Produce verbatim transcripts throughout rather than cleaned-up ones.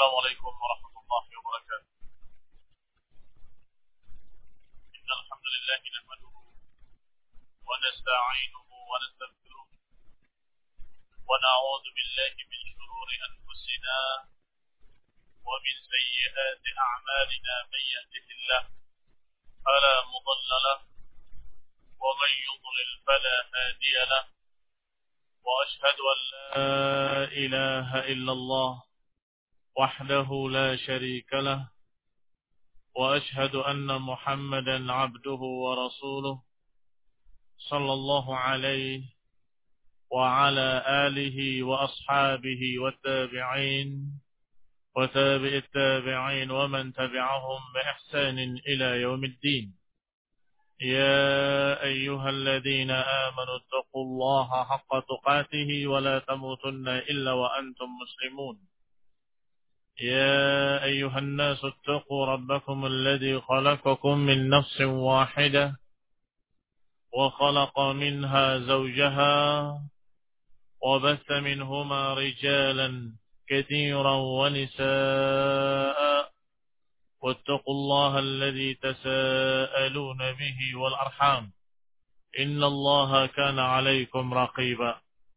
السلام عليكم ورحمة الله وبركاته. إن الحمد لله نحمده ونستعينه ونستغفره ونعوذ بالله من شرور أنفسنا ومن سيئات أعمالنا. من يهده الله فلا مضل له ومن يضلل فلا هادي له، وأشهد أن لا إله إلا الله وحده لا شريك له، وأشهد أن محمدا عبده ورسوله صلى الله عليه وعلى آله وأصحابه والتابعين وتابع التابعين ومن تبعهم بإحسان إلى يوم الدين. يا أيها الذين آمنوا اتقوا الله حق تقاته ولا تموتن إلا وأنتم مسلمون. يا أيها الناس اتقوا ربكم الذي خلقكم من نفس واحدة وخلق منها زوجها وبث منهما رجالا كثيرا ونساء، واتقوا الله الذي تساءلون به والأرحام إن الله كان عليكم رقيبا.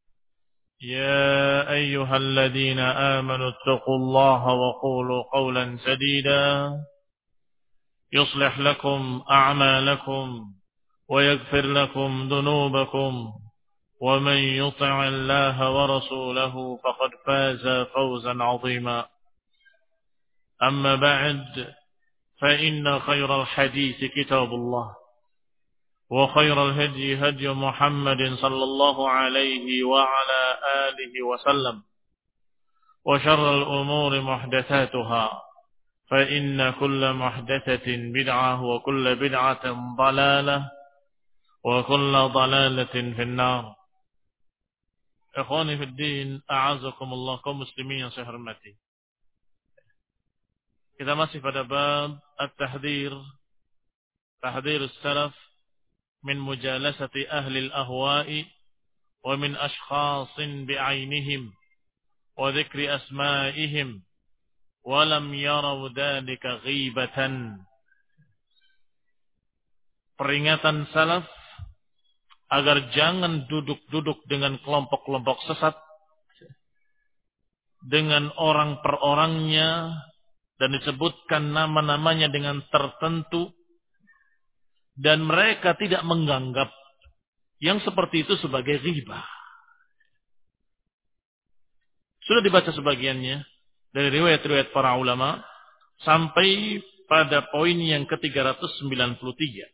يا أيها الذين آمنوا اتقوا الله وقولوا قولا سديدا يصلح لكم أعمالكم ويغفر لكم ذنوبكم، ومن يطع الله ورسوله فقد فاز فوزا عظيما. أما بعد، فإن خير الحديث كتاب الله، وخير الهدي هدي محمد صلى الله عليه وعلى آله وسلم، وشر الأمور محدثاتها، فإن كل محدثة بدعة وكل بدعة ضلالة وكل ضلالة في النار. إخواني في الدين، أعزكم الله kaum muslimin yang saya hormati. Kita masih pada bab at-tahdhir, tahdhir as-salaf min mujalasati ahli al-ahwa'i wa min ashkhasin bi'ainihim wa dhikri asma'ihim wa lam yaraw dhalika ghibatan. Peringatan salaf agar jangan duduk-duduk dengan kelompok-kelompok sesat, dengan orang per orangnya, dan disebutkan nama-namanya dengan tertentu, dan mereka tidak menganggap yang seperti itu sebagai ghibah. Sudah dibaca sebagiannya dari riwayat-riwayat para ulama sampai pada poin yang ke tiga ratus sembilan puluh tiga.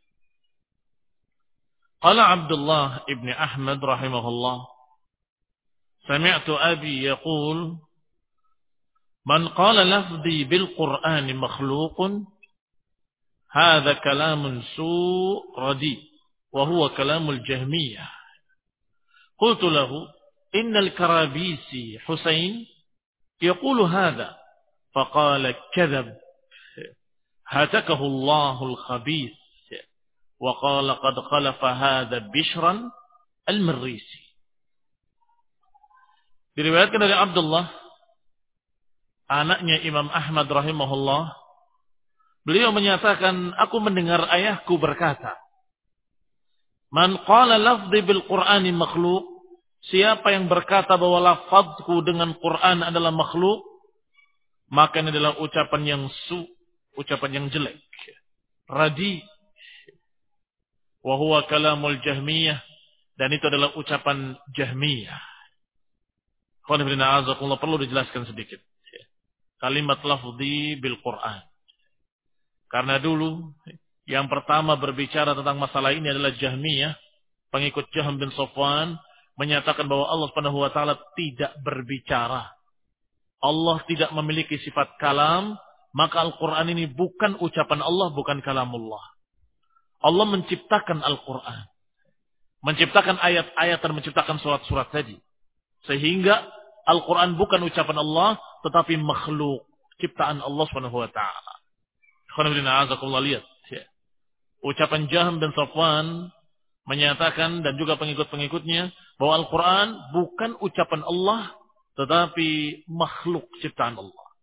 Qala Abdullah ibn Ahmad rahimahullah, sami'tu abi yaqul, man qala lafzi bil Qur'ani makhluqun hadha kalamun su' radi wa huwa kalamul Jahmiyah. Qultu lahu innal Karabisi Husain yaqulu hadha faqala kadhab hatakahu Allahul khabith wa qala qad khalafa hadha Bishran al-Marrisi. Diriwayatkan dari Abdullah, anaknya Imam Ahmad rahimahullah, beliau menyatakan, aku mendengar ayahku berkata, man qala lafzi bil Qur'ani makhluk, siapa yang berkata bahwa lafazku dengan Quran adalah makhluk, maka ini adalah ucapan yang su, ucapan yang jelek, radi, wa huwa kalamul Jahmiyah, dan itu adalah ucapan Jahmiyah. Khonifidina azakullah, perlu dijelaskan sedikit kalimat lafzi bil Quran. Karena dulu yang pertama berbicara tentang masalah ini adalah Jahmiyah, pengikut Jahm bin Safwan, menyatakan bahwa Allah Subhanahu wa taala tidak berbicara. Allah tidak memiliki sifat kalam, maka Al-Qur'an ini bukan ucapan Allah, bukan kalamullah. Allah menciptakan Al-Qur'an, menciptakan ayat-ayat dan menciptakan surat-surat tadi. Sehingga Al-Qur'an bukan ucapan Allah, tetapi makhluk, ciptaan Allah Subhanahu wa taala. Lihat, ya. Ucapan Jahm bin Safwan menyatakan, dan juga pengikut-pengikutnya, bahwa Al-Quran bukan ucapan Allah, tetapi makhluk ciptaan Allah.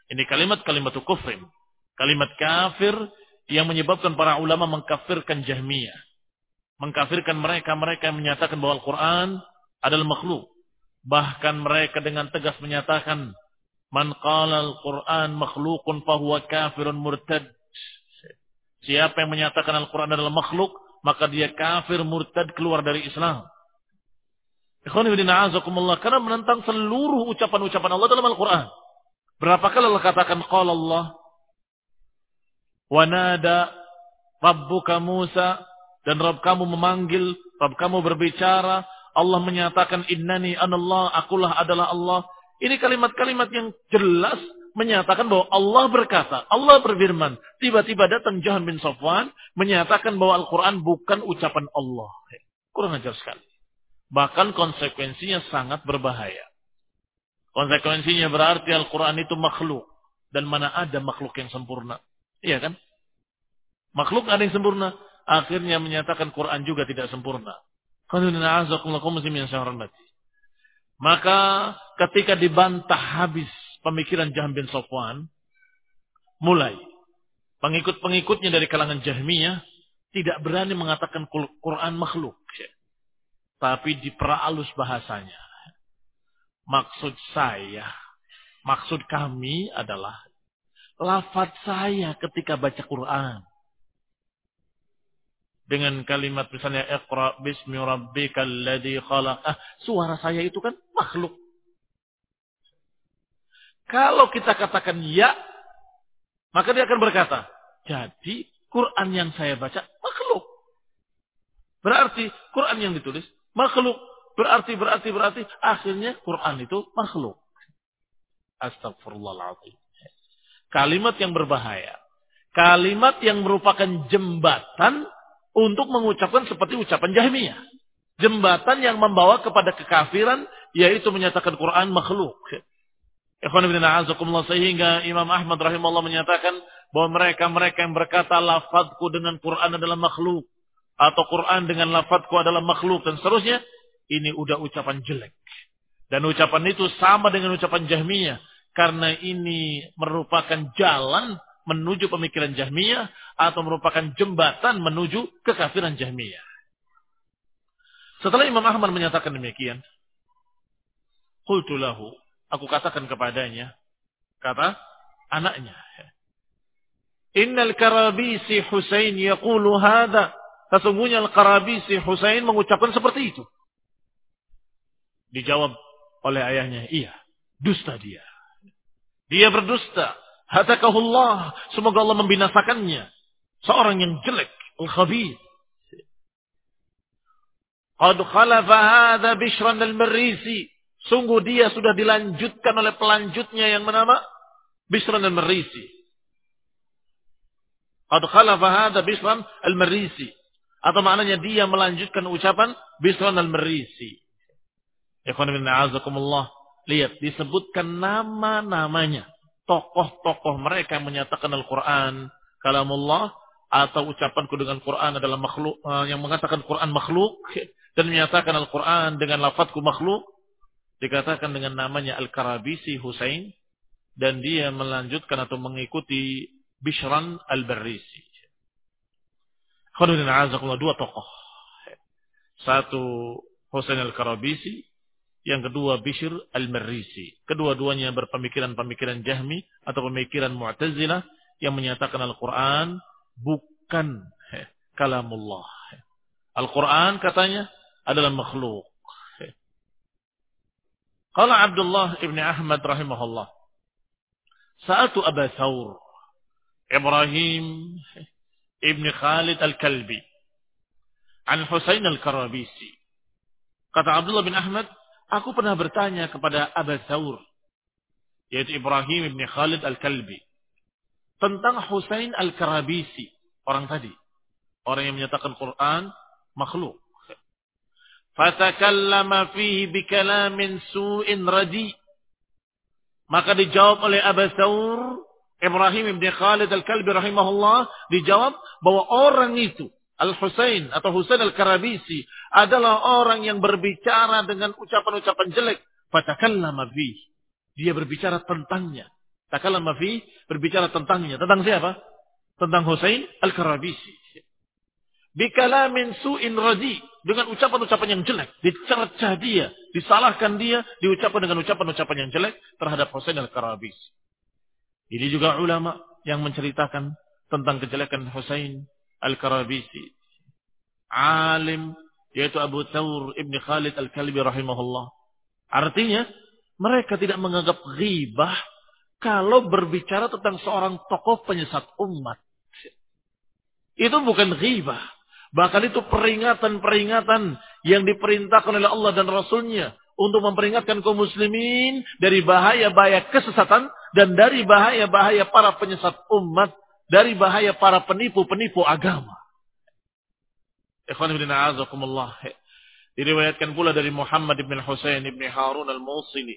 Ini kalimat-kalimat kufrin. Kalimat kafir yang menyebabkan para ulama mengkafirkan Jahmiyah. Mengkafirkan mereka-mereka yang menyatakan bahwa Al-Quran adalah makhluk. Bahkan mereka dengan tegas menyatakan, man qala al-Quran makhlukun fahuwa kafirun murtad. Siapa yang menyatakan Al-Quran adalah makhluk, maka dia kafir murtad keluar dari Islam. Karena menentang seluruh ucapan-ucapan Allah dalam Al-Quran. Berapa kali Allah katakan qala Allah wa nada rabbuka Musa, dan Rabb kamu memanggil, Rabb kamu berbicara, Allah menyatakan innani anallah, akulah adalah Allah. Ini kalimat-kalimat yang jelas menyatakan bahwa Allah berkata, Allah berfirman. Tiba-tiba datang Jahm bin Safwan menyatakan bahwa Al-Quran bukan ucapan Allah. Kurang ajar sekali. Bahkan konsekuensinya sangat berbahaya. Konsekuensinya berarti Al-Quran itu makhluk. Dan mana ada makhluk yang sempurna. Iya kan? Makhluk ada yang sempurna. Akhirnya menyatakan Quran juga tidak sempurna. Maka ketika dibantah habis pemikiran Jahm bin Safwan, mulai pengikut-pengikutnya dari kalangan Jahmiyah tidak berani mengatakan Quran makhluk. Tapi diperhalus bahasanya. Maksud saya, maksud kami adalah lafaz saya ketika baca Quran. Dengan kalimat misalnya Iqra bismi rabbikal ladzi khalaq. Ah, suara saya itu kan makhluk. Kalau kita katakan ya, maka dia akan berkata, jadi Quran yang saya baca makhluk. Berarti Quran yang ditulis makhluk. Berarti, berarti, berarti akhirnya Quran itu makhluk. Astagfirullahaladzim. Kalimat yang berbahaya. Kalimat yang merupakan jembatan untuk mengucapkan seperti ucapan Jahmiyah. Jembatan yang membawa kepada kekafiran, yaitu menyatakan Quran makhluk. Sehingga Imam Ahmad rahimahullah menyatakan bahwa mereka-mereka yang berkata lafadzku dengan Quran adalah makhluk. Atau Quran dengan lafadzku adalah makhluk. Dan seterusnya. Ini udah ucapan jelek. Dan ucapan itu sama dengan ucapan Jahmiyah. Karena ini merupakan jalan menuju pemikiran Jahmiyah atau merupakan jembatan menuju kekafiran Jahmiyah. Setelah Imam Ahmad menyatakan demikian, qultu lahu, aku katakan kepadanya, kata anaknya, innal Karabisi Husain yaqulu hadha, sesungguhnya Al-Karabisi Husain mengucapkan seperti itu. Dijawab oleh ayahnya, iya, dusta dia. Dia berdusta. Hatakahullah, semoga Allah membinasakannya. Seorang yang jelek, al-khabith. Qad khalafa hadha Bishran al-Marrisi. Sungguh dia sudah dilanjutkan oleh pelanjutnya yang bernama Bishran al-Marrisi. Qad khalafa hadha Bishran al-Marrisi. Atau maknanya dia melanjutkan ucapan Bishran al-Marrisi. Ikhwan bin a'azakumullah. Lihat, disebutkan nama-namanya. Tokoh-tokoh mereka yang menyatakan Al-Quran kalamullah atau ucapanku dengan Quran adalah makhluk, yang mengatakan Quran makhluk dan menyatakan Al-Quran dengan lafadzku makhluk, dikatakan dengan namanya Al-Karabisi Husain, dan dia melanjutkan atau mengikuti Bishran Al-Barrisi. Dua tokoh, satu Husain Al-Karabisi, yang kedua Bishr Al-Marrisi. Kedua-duanya berpemikiran-pemikiran Jahmi atau pemikiran Mu'tazilah yang menyatakan Al-Quran bukan kalamullah. Al-Quran katanya adalah makhluk. Qala Abdullah ibn Ahmad rahimahullah, sa'atu Aba Thawr Ibrahim ibn Khalid Al-Kalbi an Husain Al-Karabisi. Kata Abdullah bin Ahmad, aku pernah bertanya kepada Aba Thawr, yaitu Ibrahim ibn Khalid Al-Kalbi, tentang Husain Al-Karabisi, orang tadi, orang yang menyatakan Quran makhluk. Fatakallama fihi bikalamin su'in radi. Maka dijawab oleh Aba Thawr, Ibrahim ibn Khalid Al-Kalbi rahimahullah, dijawab bahwa orang itu, Al-Husain atau Husain Al-Karabisi, adalah orang yang berbicara dengan ucapan-ucapan jelek. Fatakallama fihi. Dia berbicara tentangnya. Takallama fi, berbicara tentangnya. Tentang siapa? Tentang Husain Al-Karabisi. Bikalamin su'in radi. Dengan ucapan-ucapan yang jelek. Dicercah dia. Disalahkan dia. Diucapkan dengan ucapan-ucapan yang jelek terhadap Husain Al-Karabisi. Ini juga ulama yang menceritakan tentang kejelekan Husain Al-Karabisi. Alim, yaitu Abu Thawr Ibn Khalid Al-Kalbi rahimahullah. Artinya, mereka tidak menganggap ghibah kalau berbicara tentang seorang tokoh penyesat umat. Itu bukan ghibah. Bahkan itu peringatan-peringatan yang diperintahkan oleh Allah dan Rasulnya untuk memperingatkan kaum muslimin dari bahaya-bahaya kesesatan dan dari bahaya-bahaya para penyesat umat, dari bahaya para penipu-penipu agama. Ikhwan fillah a'azakumullah. Diriwayatkan pula dari Muhammad bin Husain bin Harun al-Mawsili.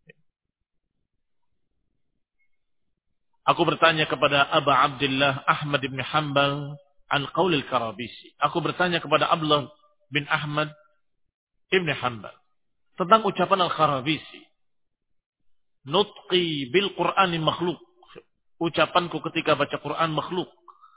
Aku bertanya kepada Abu Abdullah Ahmad bin Hanbal an qaul al-Karabisi. Aku bertanya kepada Abdullah bin Ahmad bin Hanbal tentang ucapan al-Karabisi. Nutqi bil Qur'ani makhluk. Ucapanku ketika baca Quran makhluk.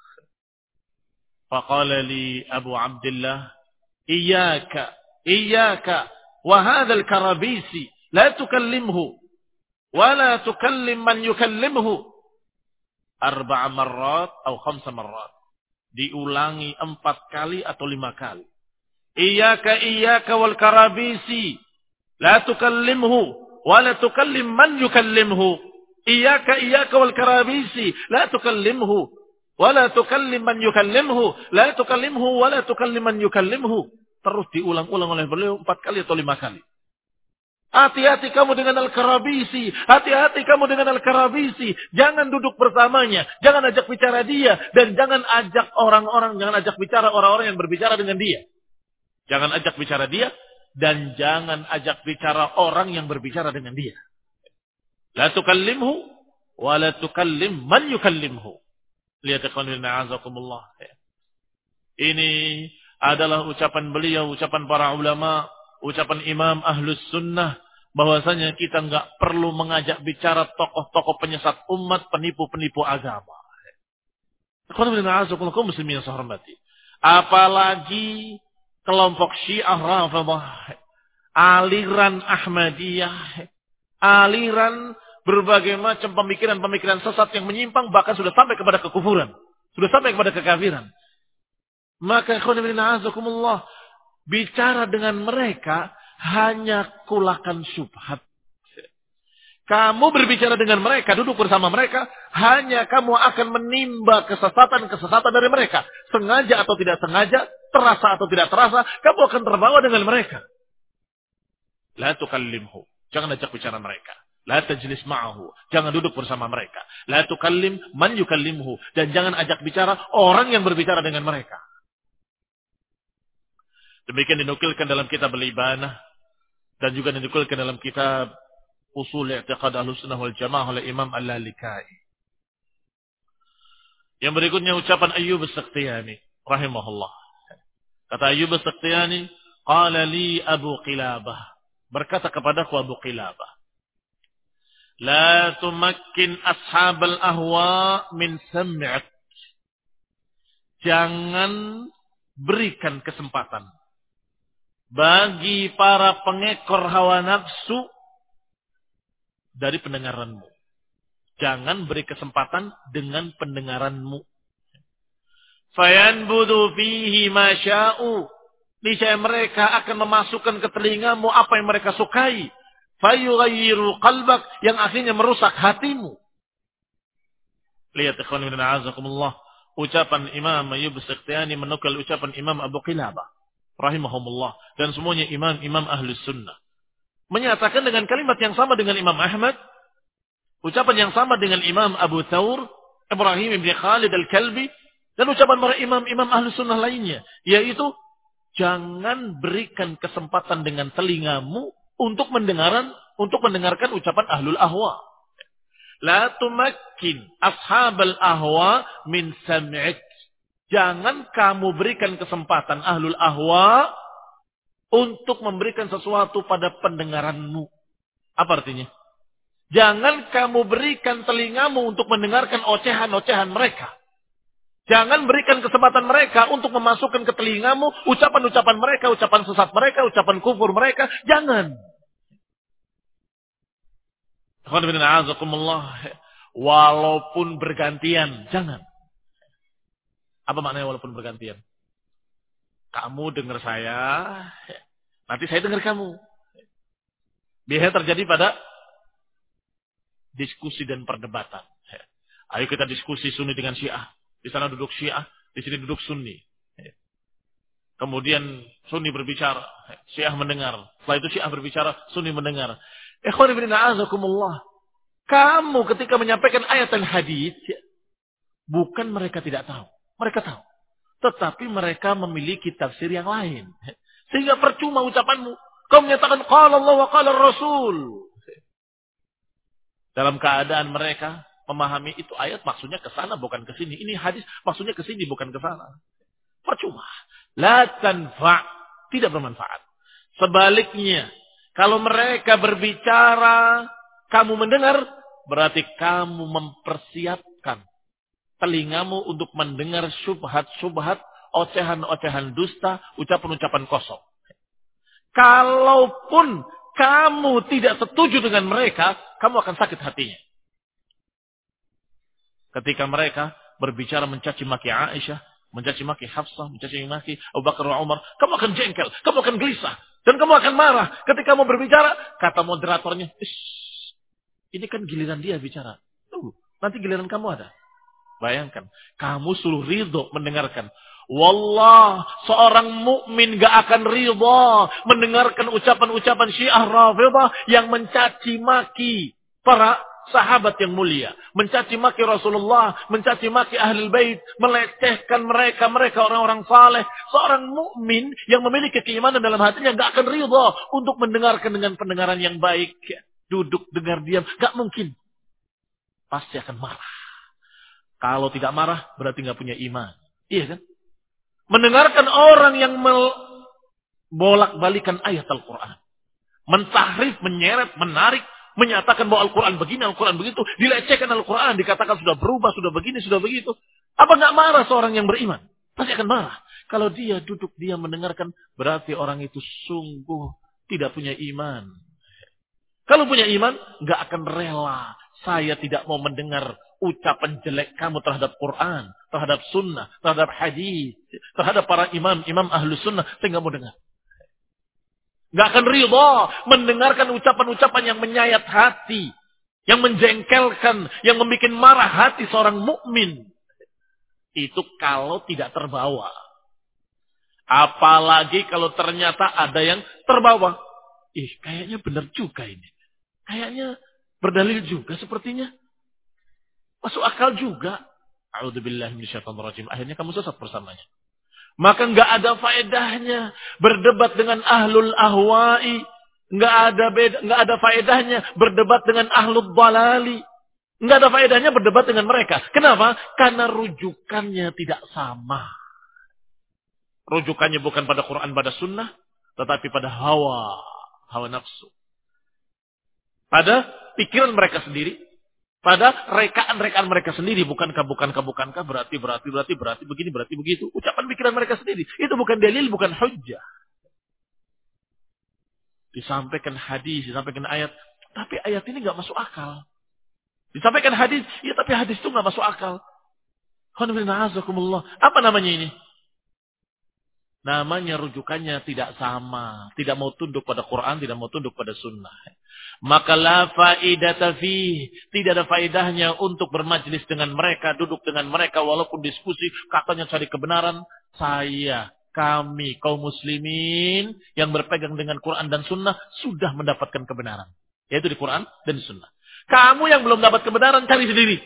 Faqala li Abu Abdullah, Iyaka, Iyaka, wa hadha al-Karabisi, la tukallimhu, wa la tukallim man yukallimhu. Arba'a marrat atau khamsa marrat. Diulangi empat kali atau lima kali. Iyaka, Iyaka wal Karabisi, la tukallimhu, wa la tukallim man yukallimhu. Iyaka, Iyaka wal Karabisi, la tukallimhu. Wala tukallim man yukallimhu, la tukallimhu wala tukallim man yukallimhu. Terus diulang-ulang oleh beliau empat kali atau lima kali. Hati-hati kamu dengan Al-Karabisi, hati-hati kamu dengan Al-Karabisi. Jangan duduk bersamanya, jangan ajak bicara dia, dan jangan ajak orang-orang, jangan ajak bicara orang-orang yang berbicara dengan dia. Jangan ajak bicara dia, dan jangan ajak bicara orang yang berbicara dengan dia. La tukallimhu wala tukallim man yukallimhu. Lihat ikhwan fillah a'azakumullah. Ini adalah ucapan beliau, ucapan para ulama, ucapan imam ahlus sunnah, bahwasanya kita enggak perlu mengajak bicara tokoh-tokoh penyesat umat, penipu-penipu agama. Ikhwan fillah a'azakumullah, kaum muslimin yang saya hormati. Apalagi kelompok Syiah Rafidhah, aliran Ahmadiyah, aliran berbagai macam pemikiran-pemikiran sesat yang menyimpang, bahkan sudah sampai kepada kekufuran. Sudah sampai kepada kekafiran. Maka ikhwan fillah a'azakumullah, bicara dengan mereka hanya kulakan syubhat. Kamu berbicara dengan mereka, duduk bersama mereka, hanya kamu akan menimba kesesatan-kesesatan dari mereka. Sengaja atau tidak sengaja, terasa atau tidak terasa, kamu akan terbawa dengan mereka. La tukallimhu. Jangan ajak bicara mereka. La tajlis ma'ahu. Jangan duduk bersama mereka. La tukallim man yukallimhu. Dan jangan ajak bicara orang yang berbicara dengan mereka. Demikian dinukilkan dalam kitab Al-Ibanah. Dan juga dinukilkan dalam kitab Usul I'tiqad Ahlussunnah wal Jamaah oleh Imam Al-Lalikai. Yang berikutnya ucapan Ayyub As-Sakhtiyani rahimahullah. Kata Ayyub As-Sakhtiyani, qala li Abu Qilabah. Berkata kepadaku Abu Qilabah, la tumakkin ashabal ahwa min sam'at. Jangan berikan kesempatan bagi para pengekor hawa nafsu dari pendengaranmu. Jangan beri kesempatan dengan pendengaranmu. Fayanbudu fihi ma sya'u. Niscaya mereka akan memasukkan ke telingamu apa yang mereka sukai. Fayughayyiru qalbak, yang akhirnya merusak hatimu. Lihat ikhwan fillah a'azakumullah, ucapan Imam Ayyub As-Sakhtiyani menukil ucapan Imam Abu Qilabah rahimahumullah, dan semuanya imam-imam ahlus sunnah menyatakan dengan kalimat yang sama dengan Imam Ahmad, ucapan yang sama dengan Imam Abu Thawr Ibrahim bin Khalid Al-Kalbi, dan ucapan para imam-imam ahlus sunnah lainnya, yaitu jangan berikan kesempatan dengan telingamu untuk mendengaran, untuk mendengarkan ucapan ahlul ahwa. La tumakkin ashabal ahwa min sam'ik. Jangan kamu berikan kesempatan ahlul ahwa untuk memberikan sesuatu pada pendengaranmu. Apa artinya? Jangan kamu berikan telingamu untuk mendengarkan ocehan-ocehan mereka. Jangan berikan kesempatan mereka untuk memasukkan ke telingamu ucapan-ucapan mereka, ucapan sesat mereka, ucapan kufur mereka. Jangan. Walaupun bergantian, jangan. Apa maknanya walaupun bergantian? Kamu dengar saya, nanti saya dengar kamu. Biasanya terjadi pada diskusi dan perdebatan. Ayo kita diskusi Sunni dengan Syiah. Di sana duduk Syiah, di sini duduk Sunni. Kemudian Sunni berbicara, Syiah mendengar. Setelah itu Syiah berbicara, Sunni mendengar. Ikhwan ibn a'azakumullah. Kamu ketika menyampaikan ayat dan hadis, bukan mereka tidak tahu. Mereka tahu. Tetapi mereka memiliki tafsir yang lain. Sehingga percuma ucapanmu. Kau menyatakan qala Allah wa qala Rasul. Dalam keadaan mereka memahami itu ayat maksudnya ke sana bukan ke sini. Ini hadis maksudnya ke sini bukan ke sana. Percuma. La tanfa', tidak bermanfaat. Sebaliknya, kalau mereka berbicara, kamu mendengar, berarti kamu mempersiapkan telingamu untuk mendengar syubhat-syubhat, ocehan-ocehan dusta, ucapan-ucapan kosong. Kalaupun kamu tidak setuju dengan mereka, kamu akan sakit hatinya. Ketika mereka berbicara mencaci maki Aisyah, mencaci maki Hafsah, mencaci maki Abu Bakar dan Umar, kamu akan jengkel, kamu akan gelisah, dan kamu akan marah. Ketika mau berbicara, kata moderatornya, ini kan giliran dia bicara. Tunggu, nanti giliran kamu ada. Bayangkan, kamu suruh ridho mendengarkan. Wallah, seorang mukmin gak akan ridho mendengarkan ucapan-ucapan Syiah Rafidhah yang mencaci maki para sahabat yang mulia, mencaci maki Rasulullah, mencaci maki Ahlul Bait, melecehkan mereka, mereka orang-orang saleh. Seorang mukmin yang memiliki keimanan dalam hatinya gak akan ridho untuk mendengarkan dengan pendengaran yang baik. Duduk dengar diam, gak mungkin. Pasti akan marah. Kalau tidak marah, berarti gak punya iman. Iya kan? Mendengarkan orang yang bolak-balikan ayat Al-Quran. Mentahrif, menyeret, menarik, menyatakan bahwa Al-Quran begini, Al-Quran begitu. Dilecehkan Al-Quran, dikatakan sudah berubah, sudah begini, sudah begitu. Apa gak marah seorang yang beriman? Pasti akan marah. Kalau dia duduk, dia mendengarkan, berarti orang itu sungguh tidak punya iman. Kalau punya iman, gak akan rela. Saya tidak mau mendengar ucapan jelek kamu terhadap Quran, terhadap sunnah, terhadap hadis, terhadap para imam, imam ahlu sunnah. Saya gak mau dengar. Gak akan ridha mendengarkan ucapan-ucapan yang menyayat hati, yang menjengkelkan, yang membuat marah hati seorang mukmin. Itu kalau tidak terbawa. Apalagi kalau ternyata ada yang terbawa. Ih, kayaknya benar juga ini. Kayaknya berdalil juga sepertinya. Masuk akal juga. A'udzubillahi minasyaitonirrajim. Akhirnya kamu sesat bersamanya. Maka enggak ada faedahnya berdebat dengan ahlul ahwa'i. Enggak ada beda, enggak ada faedahnya berdebat dengan ahlul dhalali. Enggak ada faedahnya berdebat dengan mereka. Kenapa? Karena rujukannya tidak sama. Rujukannya bukan pada Quran, pada sunnah, tetapi pada hawa, hawa nafsu. Pada pikiran mereka sendiri, pada rekaan-rekaan mereka sendiri, bukankah, bukankah, bukankah, berarti, berarti, berarti, berarti, begini, berarti, begitu. Ucapan pikiran mereka sendiri. Itu bukan dalil, bukan hujjah. Disampaikan hadis, disampaikan ayat, tapi ayat ini nggak masuk akal. Disampaikan hadis, ya tapi hadis itu nggak masuk akal. Apa namanya ini? Namanya rujukannya tidak sama. Tidak mau tunduk pada Quran, tidak mau tunduk pada sunnah. Maka la faidata fi. Tidak ada faedahnya untuk bermajlis dengan mereka, duduk dengan mereka, walaupun diskusi, katanya cari kebenaran. Saya, kami, kaum muslimin, yang berpegang dengan Quran dan sunnah, sudah mendapatkan kebenaran. Yaitu di Quran dan sunnah. Kamu yang belum dapat kebenaran, cari sendiri.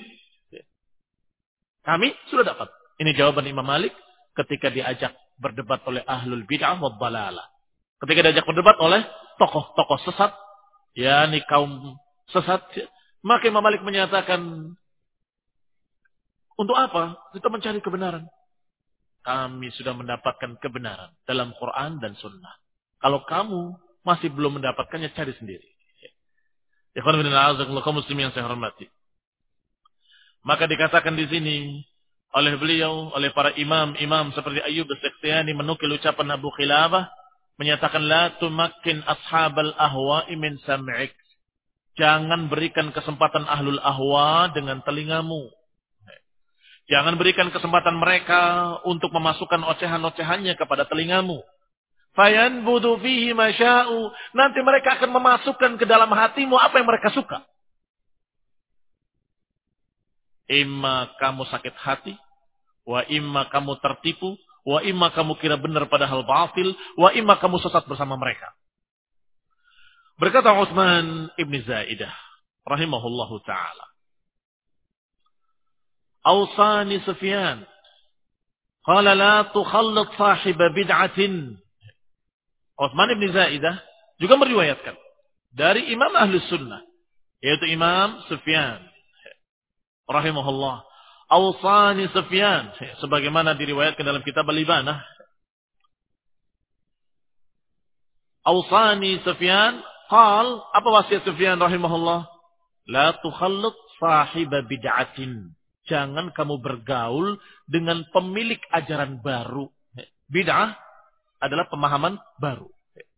Kami sudah dapat. Ini jawaban Imam Malik ketika diajak berdebat oleh ahlul bid'ah wa dhalalah. Ketika diajak berdebat oleh tokoh-tokoh sesat, yakni kaum sesat, maka Imam Malik menyatakan, untuk apa? Kita mencari kebenaran. Kami sudah mendapatkan kebenaran dalam Quran dan sunnah. Kalau kamu masih belum mendapatkannya, cari sendiri. Ikhwan fillah, kaum muslimin yang saya hormati. Maka dikatakan di sini oleh beliau, oleh para imam-imam seperti Ayyub as-Sikhtiyani menukil ucapan Abu Khilabah menyatakan la tumakkin ashabal ahwa'i min sam'ik. Jangan berikan kesempatan ahlul ahwa dengan telingamu. Jangan berikan kesempatan mereka untuk memasukkan ocehan-ocehannya kepada telingamu. Fayanbudu fihi masya'u. Nanti mereka akan memasukkan ke dalam hatimu apa yang mereka suka. Imma kamu sakit hati, wa imma kamu tertipu, wa imma kamu kira benar padahal batil, wa imma kamu sesat bersama mereka. Berkata Utsman ibn Zaidah rahimahullahu taala, Awsani Sufyan qala la tukhallit sahiba bid'atin. Utsman ibn Zaidah juga meriwayatkan dari Imam Ahlus Sunnah, yaitu Imam Sufyan rahimahullah. Awsani Sufyan, sebagaimana diriwayatkan dalam kitab Al-Ibanah. Awsani Sufyan, qal, apa wasiat Sufyan rahimahullah? La tukhallit sahiba bid'atin. Jangan kamu bergaul dengan pemilik ajaran baru. Bid'ah adalah pemahaman baru.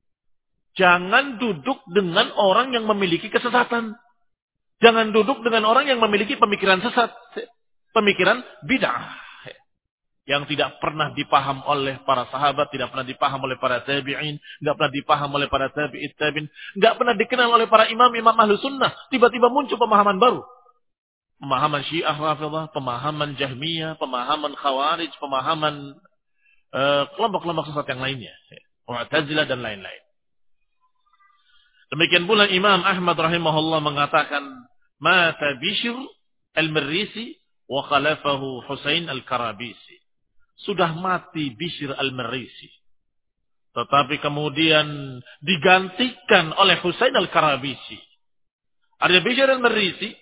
Jangan duduk dengan orang yang memiliki kesesatan. Jangan duduk dengan orang yang memiliki pemikiran sesat. Pemikiran bid'ah. Yang tidak pernah dipaham oleh para sahabat, tidak pernah dipaham oleh para tabi'in, tidak pernah dipaham oleh para tabi'it tabi'in, tidak pernah dikenal oleh para imam-imam ahlu sunnah. Tiba-tiba muncul pemahaman baru. Pemahaman Syiah Rafidhah, pemahaman Jahmiyah, pemahaman Khawarij, pemahaman uh, kelompok-kelompok sesat yang lainnya. Mu'tazilah dan lain-lain. Demikian pula Imam Ahmad rahimahullah mengatakan, mata Bishr al-Marrisi wa khalafahu Husain al-Karabisi. Sudah mati Bishr al-Marrisi. Tetapi kemudian digantikan oleh Husain al-Karabisi. Artinya Bishr al-Marrisi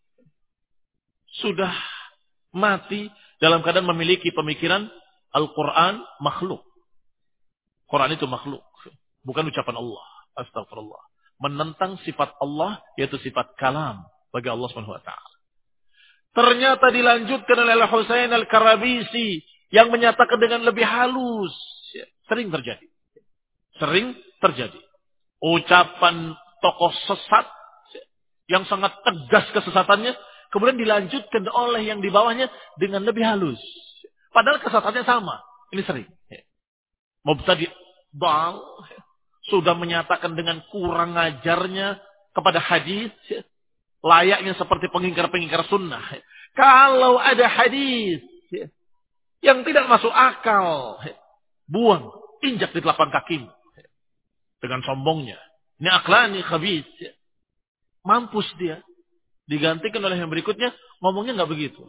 sudah mati dalam keadaan memiliki pemikiran Al-Quran makhluk. Quran itu makhluk. Bukan ucapan Allah. Astagfirullah. Menentang sifat Allah, yaitu sifat kalam bagi Allah subhanahu wa taala. Ternyata dilanjutkan oleh Husain al-Karabisi yang menyatakan dengan lebih halus. Sering terjadi. Sering terjadi. Ucapan tokoh sesat yang sangat tegas kesesatannya, kemudian dilanjutkan oleh yang di bawahnya dengan lebih halus. Padahal kesesatannya sama. Ini sering. Mubtadi' dal sudah menyatakan dengan kurang ajarnya kepada hadis, layaknya seperti pengingkar-pengingkar sunnah. Kalau ada hadis yang tidak masuk akal, buang, injak di telapak kakimu. Dengan sombongnya. Ini aklani khabith. Mampus dia. Digantikan oleh yang berikutnya, ngomongnya nggak begitu.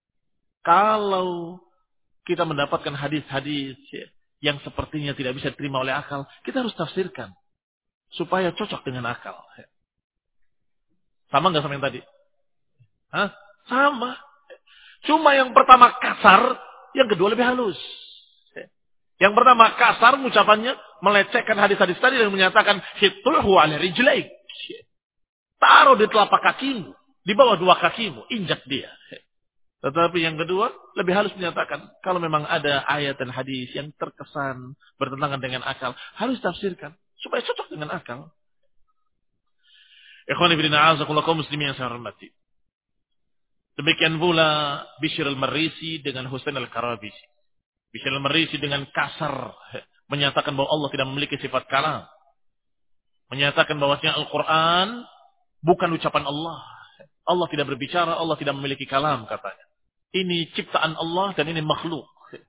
Kalau kita mendapatkan hadis-hadis yang sepertinya tidak bisa diterima oleh akal, kita harus tafsirkan supaya cocok dengan akal. Sama nggak sama yang tadi? Hah? Sama. Cuma yang pertama kasar, yang kedua lebih halus. Yang pertama kasar ucapannya, melecehkan hadis-hadis tadi dan menyatakan hitulhu ala rijlaik. Taruh di telapak kakimu, di bawah dua kakimu, injak dia. Tetapi yang kedua, lebih halus menyatakan, kalau memang ada ayat dan hadis yang terkesan bertentangan dengan akal, harus tafsirkan, supaya cocok dengan akal. Ikhwan ibn a'azakullah kaum muslimin yang saya hormati. Demikian pula Bishr al-Marrisi dengan Husain al-Karabisi. Bishr al-Marrisi dengan kasar, menyatakan bahwa Allah tidak memiliki sifat kalam. Menyatakan bahwasanya Al-Quran bukan ucapan Allah. Allah tidak berbicara, Allah tidak memiliki kalam, katanya. Ini ciptaan Allah dan ini makhluk.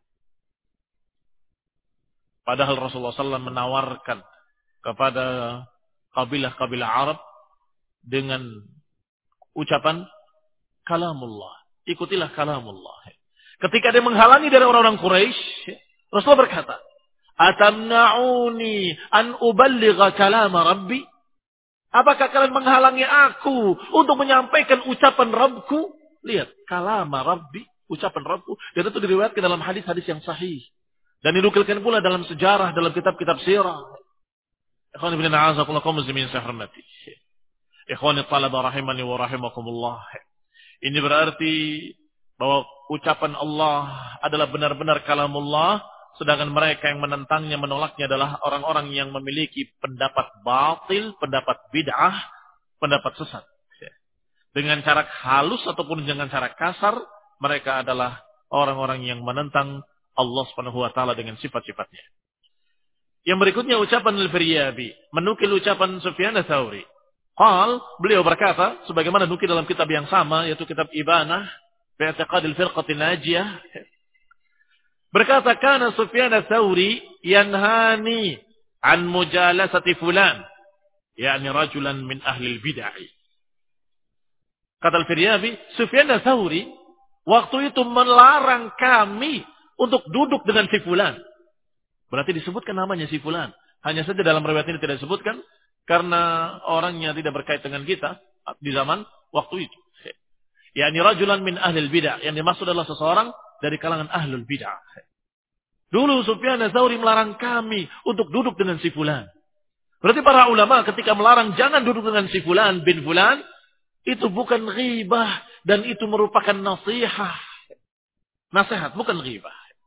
Padahal Rasulullah shallallahu alaihi wasallam menawarkan kepada kabilah-kabilah Arab dengan ucapan kalamullah. Ikutilah kalamullah. Ketika dia menghalangi dari orang-orang Quraisy, Rasulullah berkata, Atamna'uni an uballigha kalama Rabbi? Apakah kalian menghalangi aku untuk menyampaikan ucapan Rabbku? Lihat, kalama Rabbi, ucapan Rabbku. Dan itu diriwayatkan dalam hadis-hadis yang sahih. Dan dinukilkan pula dalam sejarah, dalam kitab-kitab sirah. Ikhwan ibn a'azakullah kaum muslimin saya hormati. Ikhwani talaba rahimani wa rahimakumullah. Ini berarti bahwa ucapan Allah adalah benar-benar kalamullah, sedangkan mereka yang menentangnya, menolaknya adalah orang-orang yang memiliki pendapat batil, pendapat bid'ah, pendapat sesat. Dengan cara halus ataupun dengan cara kasar, mereka adalah orang-orang yang menentang Allah Subhanahu wa taala dengan sifat-sifatnya. Yang berikutnya ucapan Al-Firyabi, menukil ucapan Sufyan Ats-Tsauri. Qal, beliau berkata sebagaimana nukil dalam kitab yang sama yaitu kitab Ibanah fi i'tiqad al-firqah an-najiyah. Berkata kana Sufyan Ats-Tsauri yanhani an mujalasati fulan, yakni rajulan min ahli al-bid'ah. Kata Al-Firyabi, Sufyan Ats-Tsauri waktu itu melarang kami untuk duduk dengan si fulan. Berarti disebutkan namanya si fulan. Hanya saja dalam riwayat ini tidak disebutkan karena orangnya tidak berkait dengan kita di zaman waktu itu. yakni rajulan min ahlil bid'ah. Yang dimaksud adalah seseorang dari kalangan ahlul bid'ah. Dulu Sufyan Ats-Tsauri melarang kami untuk duduk dengan si fulan. Berarti para ulama ketika melarang jangan duduk dengan si fulan bin fulan, itu bukan ghibah dan itu merupakan nasihat. Nasihat, bukan ghibah.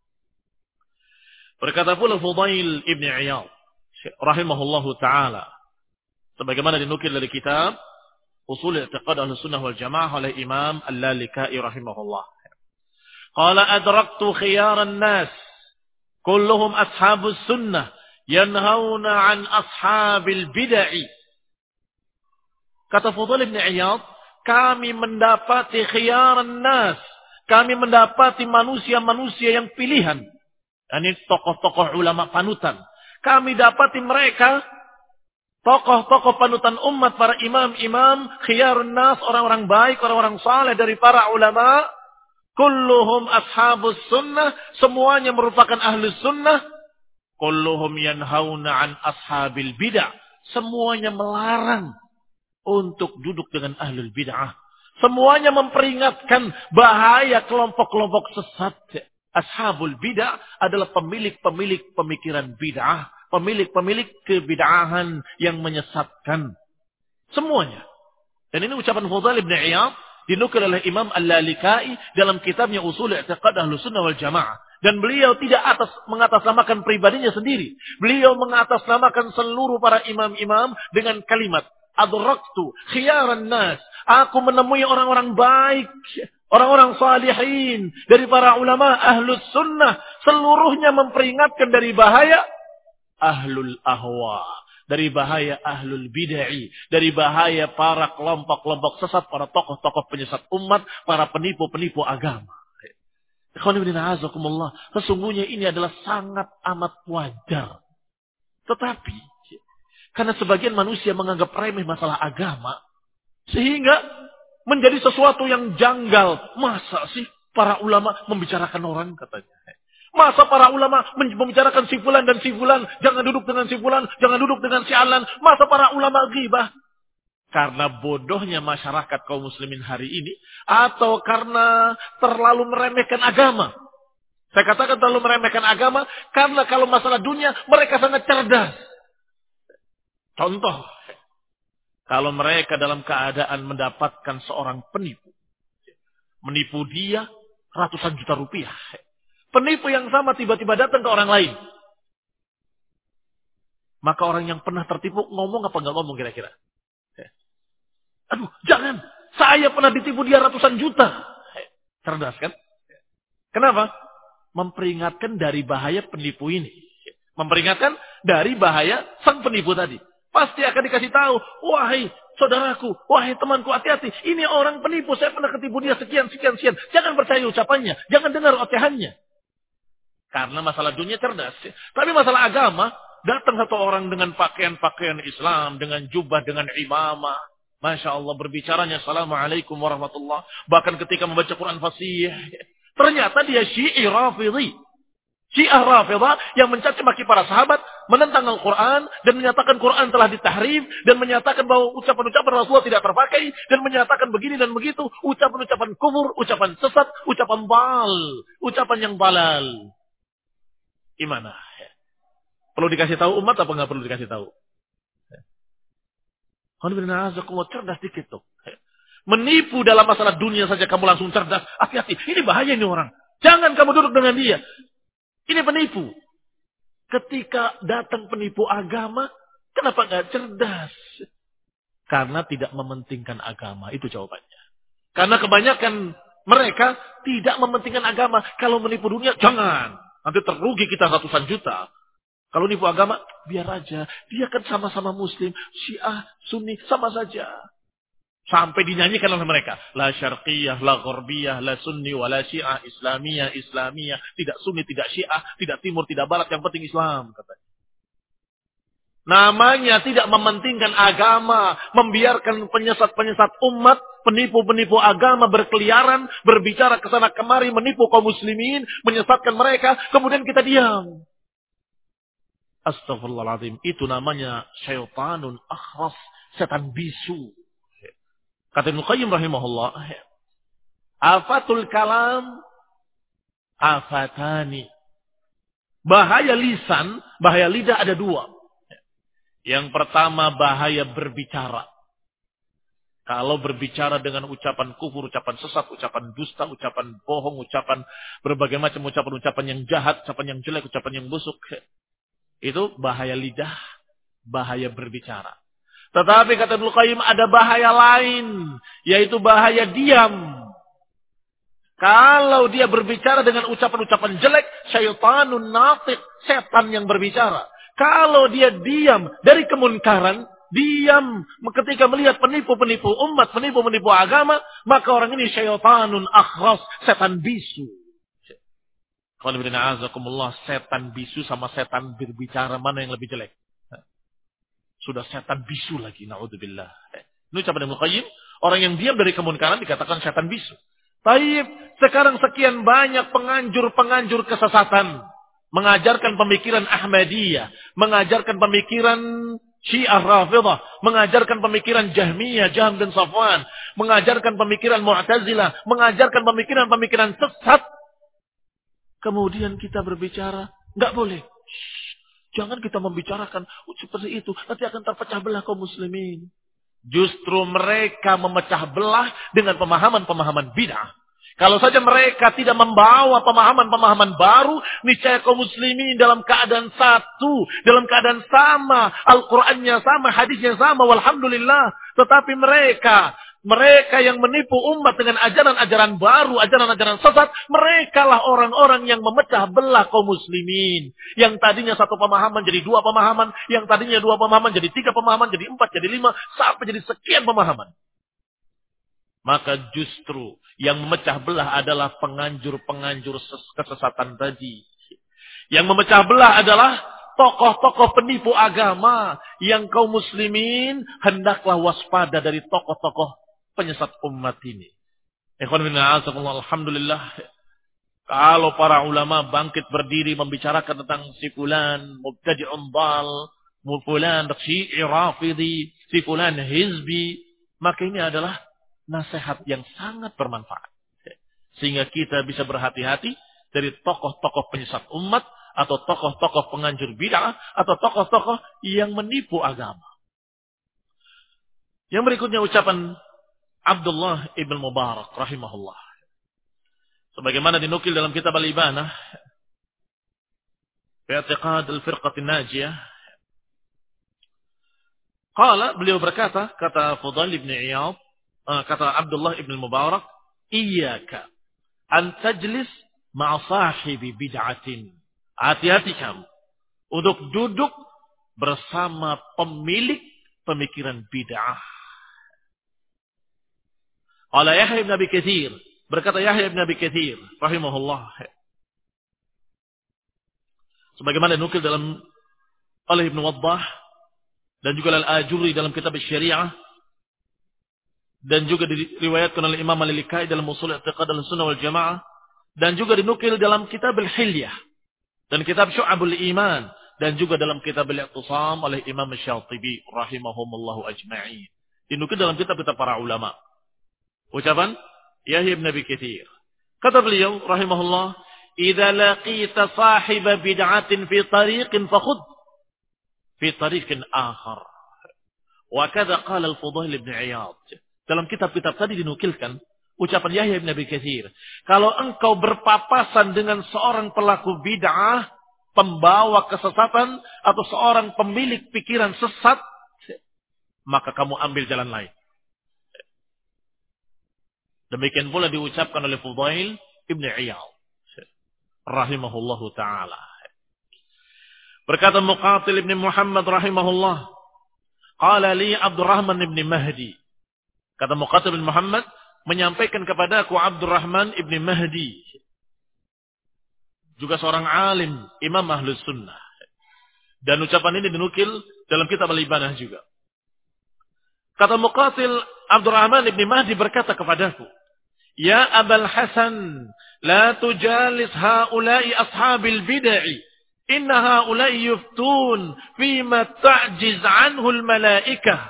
Berkata pula Fudail Ibn Iyad rahimahullahu ta'ala, sebagaimana dinukil dari kitab Ushul I'tiqad Ahlussunnah wal Jamaah oleh Imam Al-Lalikai rahimahullah. Qala adraktu khiyaran nas kulluhum ashabus sunnah yanhauna an ashabil bid'ah. Kata Fudail Ibn Iyad, kami mendapati khiyaran nas, kami mendapati manusia-manusia yang pilihan. Ini tokoh-tokoh ulama panutan. Kami dapati mereka tokoh-tokoh panutan umat, para imam-imam, khiyarun nas, orang-orang baik, orang-orang saleh dari para ulama. Kulluhum ashabus sunnah, semuanya merupakan ahli sunnah. Kulluhum yanhauna an ashabil bid'ah, semuanya melarang untuk duduk dengan ahlul bid'ah. Semuanya memperingatkan bahaya kelompok-kelompok sesat. Ashabul bid'ah adalah pemilik-pemilik pemikiran bid'ah, pemilik-pemilik kebid'ahan yang menyesatkan. Semuanya. Dan ini ucapan Fudail Ibn Iyad dinukil oleh Imam Al-Lalikai dalam kitabnya Ushul I'tiqad Ahlussunnah wal Jamaah. Dan beliau tidak atas mengatasnamakan pribadinya sendiri. Beliau mengatasnamakan seluruh para imam-imam dengan kalimat adraktu khiyaran nas. Aku menemui orang-orang baik, orang-orang salihin dari para ulama ahlus sunnah, seluruhnya memperingatkan dari bahaya ahlul ahwa, dari bahaya ahlul bid'ah, dari bahaya para kelompok-kelompok sesat, para tokoh-tokoh penyesat umat, para penipu-penipu agama. Sesungguhnya ini adalah sangat amat wajar. Tetapi karena sebagian manusia menganggap remeh masalah agama, sehingga menjadi sesuatu yang janggal. Masa sih para ulama membicarakan orang, katanya. Masa para ulama membicarakan si fulan dan si fulan, jangan duduk dengan si fulan, jangan duduk dengan si alan. Masa para ulama ghibah? Karena bodohnya masyarakat kaum muslimin hari ini, atau karena terlalu meremehkan agama. Saya katakan terlalu meremehkan agama, karena kalau masalah dunia, mereka sangat cerdas. Contoh, kalau mereka dalam keadaan mendapatkan seorang penipu. Menipu dia ratusan juta rupiah. Penipu yang sama tiba-tiba datang ke orang lain. Maka orang yang pernah tertipu ngomong apa enggak ngomong kira-kira? Aduh, jangan. Saya pernah ditipu dia ratusan juta. Cerdas kan? Kenapa? Memperingatkan dari bahaya penipu ini. Memperingatkan dari bahaya sang penipu tadi. Pasti akan dikasih tahu, wahai saudaraku, wahai temanku, hati-hati. Ini orang penipu, saya pernah ketipu dia sekian, sekian, sekian. Jangan percaya ucapannya, jangan dengar ocehannya. Karena masalah dunia cerdas. Tapi masalah agama, datang satu orang dengan pakaian-pakaian Islam, dengan jubah, dengan imamah. Masya Allah, berbicaranya, Assalamualaikum warahmatullah. Bahkan ketika membaca Quran fasih, ternyata dia Syi'i Rafidhi. Syiah Rafidah yang mencaci maki para sahabat, menentang Al-Quran, dan menyatakan Quran telah ditahrif, dan menyatakan bahwa ucapan-ucapan Rasulullah tidak terpakai, dan menyatakan begini dan begitu, ucapan-ucapan kufur, ucapan sesat, ucapan bal, ucapan yang balal. Gimana? Perlu dikasih tahu umat apa nggak perlu dikasih tahu? Cerdas dikit tuh. Menipu dalam masalah dunia saja kamu langsung cerdas. Hati-hati, ini bahaya ini orang. Jangan kamu duduk dengan dia. Ini penipu. Ketika datang penipu agama, kenapa nggak cerdas? Karena tidak mementingkan agama. Itu jawabannya. Karena kebanyakan mereka tidak mementingkan agama. Kalau menipu dunia, jangan. Nanti terugi kita ratusan juta. Kalau nipu agama, biar aja. Dia kan sama-sama muslim. Syiah, sunni, sama saja. Sampai dinyanyikan oleh mereka. La syarqiyah, la ghorbiyah, la sunni, wa la syiah, islamiyah, islamiyah. Tidak sunni, tidak syiah, tidak timur, tidak barat. Yang penting Islam. Katanya. Namanya tidak mementingkan agama. Membiarkan penyesat-penyesat umat. Penipu-penipu agama berkeliaran. Berbicara kesana kemari. Menipu kaum muslimin. Menyesatkan mereka. Kemudian kita diam. Astaghfirullahaladzim. Itu namanya syaitanun akhras. Setan bisu. Kata Ibnu Qayyim rahimahullah. Afatul kalam. Afatani. Bahaya lisan. Bahaya lidah ada dua. Yang pertama bahaya berbicara. Kalau berbicara dengan ucapan kufur, ucapan sesat, ucapan dusta, ucapan bohong, ucapan berbagai macam ucapan-ucapan yang jahat, ucapan yang jelek, ucapan yang busuk. Itu bahaya lidah, bahaya berbicara. Tetapi kata Ibnu Qayyim ada bahaya lain, yaitu bahaya diam. Kalau dia berbicara dengan ucapan-ucapan jelek, syaitanun natiq, setan yang berbicara. Kalau dia diam dari kemunkaran, diam ketika melihat penipu-penipu umat, penipu-penipu agama, maka orang ini syaitanun akhras, setan bisu. Setan bisu sama setan berbicara, mana yang lebih jelek? Sudah setan bisu lagi, na'udzubillah. Ini ucapan Ibnu Qayyim, orang yang diam dari kemunkaran dikatakan setan bisu. Taib, sekarang sekian banyak penganjur-penganjur kesesatan. Mengajarkan pemikiran Ahmadiyah. Mengajarkan pemikiran Syiah Rafidah. Mengajarkan pemikiran Jahmiyah, Jahm dan Safwan. Mengajarkan pemikiran Mu'tazilah. Mengajarkan pemikiran-pemikiran sesat. Kemudian kita berbicara. Nggak boleh. Shh, jangan kita membicarakan seperti itu. Nanti akan terpecah belah kaum muslimin. Justru mereka memecah belah dengan pemahaman-pemahaman bid'ah. Kalau saja mereka tidak membawa pemahaman-pemahaman baru, niscaya kaum muslimin dalam keadaan satu, dalam keadaan sama, Al-Qur'annya sama, hadisnya sama, walhamdulillah. Tetapi mereka, mereka yang menipu umat dengan ajaran-ajaran baru, ajaran-ajaran sesat, merekalah orang-orang yang memecah belah kaum muslimin. Yang tadinya satu pemahaman jadi dua pemahaman, yang tadinya dua pemahaman jadi tiga pemahaman, jadi empat, jadi lima, sampai jadi sekian pemahaman. Maka justru yang memecah belah adalah penganjur-penganjur kesesatan tadi. Yang memecah belah adalah tokoh-tokoh penipu agama. Yang kaum muslimin hendaklah waspada dari tokoh-tokoh penyesat umat ini. Alhamdulillah. Kalau para ulama bangkit berdiri membicarakan tentang si fulan, mubtadi'un dhal, fulan syi'i rafidhi, si fulan hizbi, maka ini adalah nasihat yang sangat bermanfaat. Sehingga kita bisa berhati-hati dari tokoh-tokoh penyesat umat, atau tokoh-tokoh penganjur bid'ah, atau tokoh-tokoh yang menipu agama. Yang berikutnya ucapan Abdullah ibn Mubarak rahimahullah. Sebagaimana dinukil dalam kitab Al-Ibanah, I'tiqad al-Firqah an-Najiyah. Qala, beliau berkata, kata Fudail ibn Iyad, kata Abdullah ibn Mubarak, Iyaka an tajlis ma'a sahibi bid'atin. Hati-hati kamu untuk duduk bersama pemilik pemikiran bid'ah. Qala Yahya ibn Abi Katsir, berkata Yahya ibn Abi Katsir rahimahullah, sebagaimana dinukil dalam oleh Ibnu Waddah dan juga Al-Ajuri dalam kitab Syariah, dan juga diriwayatkan oleh Imam Al-Likai dalam Ushul I'tiqad Ahlussunnah wal Jamaah, dan juga dinukil dalam kitab Al-Hilyah dan kitab Syu'abul Iman, dan juga dalam kitab Al-I'tisam oleh Imam Syatibi rahimahumullahu ajma'in. Dinukil dalam kitab-kitab para ulama. Ucapan Yahya ibn Abi Katsir. Kata beliau rahimahullah, "Idza laqita sahiba bid'atin fi tariqin fakhudh fi tariqin akhar." Wa kadza qala al-Fudail ibn Iyad. Dalam kitab-kitab tadi dinukilkan ucapan Yahya bin Abi Katsir. Kalau engkau berpapasan dengan seorang pelaku bid'ah, pembawa kesesatan, atau seorang pemilik pikiran sesat, maka kamu ambil jalan lain. Demikian pula diucapkan oleh Fudail ibn Iyad rahimahullahu ta'ala. Berkata Muqatil ibn Muhammad rahimahullah, qala li Abdurrahman ibn Mahdi. Kata Muqatil ibn Muhammad, menyampaikan kepada aku Abdurrahman ibn Mahdi, juga seorang alim, imam ahlus sunnah. Dan ucapan ini dinukil dalam kitab Al-Ibanah juga. Kata Muqatil, Abdurrahman ibn Mahdi berkata kepadaku, ya Abul Hasan, la tujalis haula'i ashabil bid'i, inna haula'i yuftun fima ta'jiz anhu al-malaikah.